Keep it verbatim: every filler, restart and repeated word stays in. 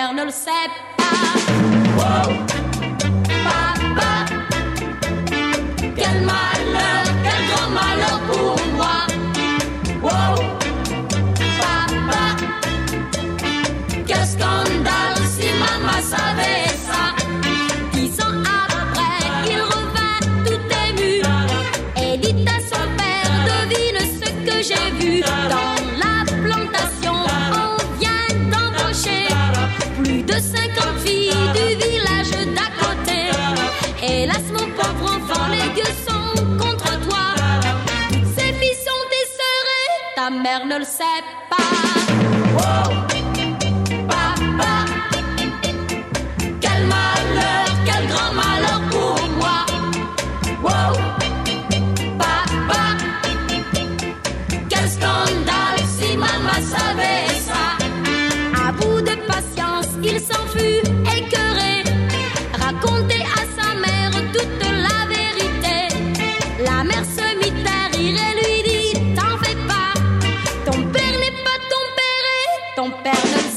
mère ne le sait pas. Wow, papa, quel malheur, quel grand malheur pour moi. Wow, papa, quel scandale si maman savait ça. Dix ans après, il revint tout ému et dit à son père, devine ce que j'ai vu dans la plantation. On vient d'embaucher plus de cinquante filles du village d'à côté. Hélas mon pauvre enfant, les dieux sont contre toi. Toutes ces filles sont tes sœurs et ta mère ne le sait pas. Wow, papa, quel malheur, quel grand malheur pour moi. Wow, papa, quel scandale si maman savait ça. À bout de patience, il s'en fut écœuré. Raconter à sa mère toute la vérité. La mère se mit à rire et lui dit, t'en fais pas. Ton père n'est pas ton père et ton père ne le